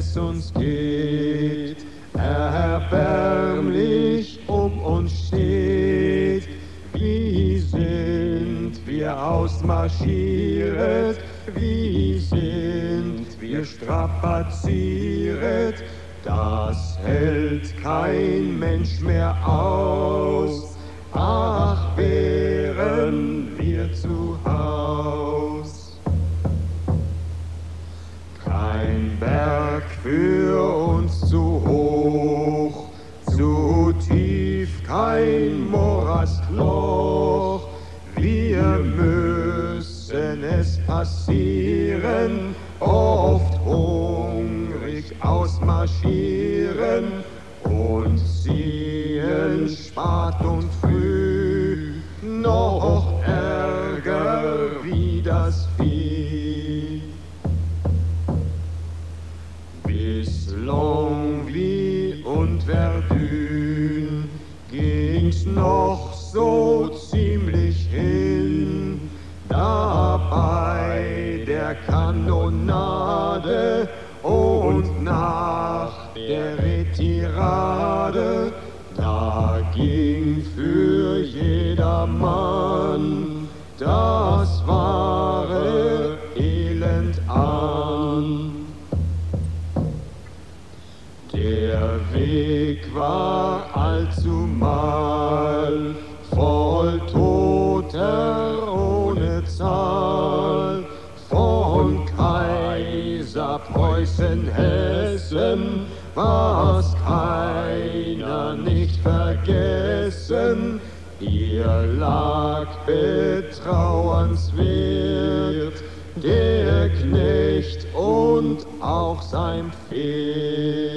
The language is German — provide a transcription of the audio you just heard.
es uns geht, erbärmlich um uns steht. Wie sind wir ausmarschiert, wie sind wir strapaziert, das hält kein Mensch mehr aus. Ach, wären wir zu Haus. Kein Berg für uns zu hoch, zu tief kein Morastloch. Wir müssen es passieren, oft hungrig ausmarschieren und ziehen spät und früh, noch ärger wie das Vieh. Bis Longwy und Verdun ging's noch so ziemlich hin, da bei der Kanonade und nach der Retirade, da ging für jedermann das wahre Elend an. Der Weg war allzumal voll Toter ohne Zahl, von Kaiser, Preußen, Hessen, war's keiner nicht vergessen. Hier lag betrauernswert der Knecht und auch sein Pferd.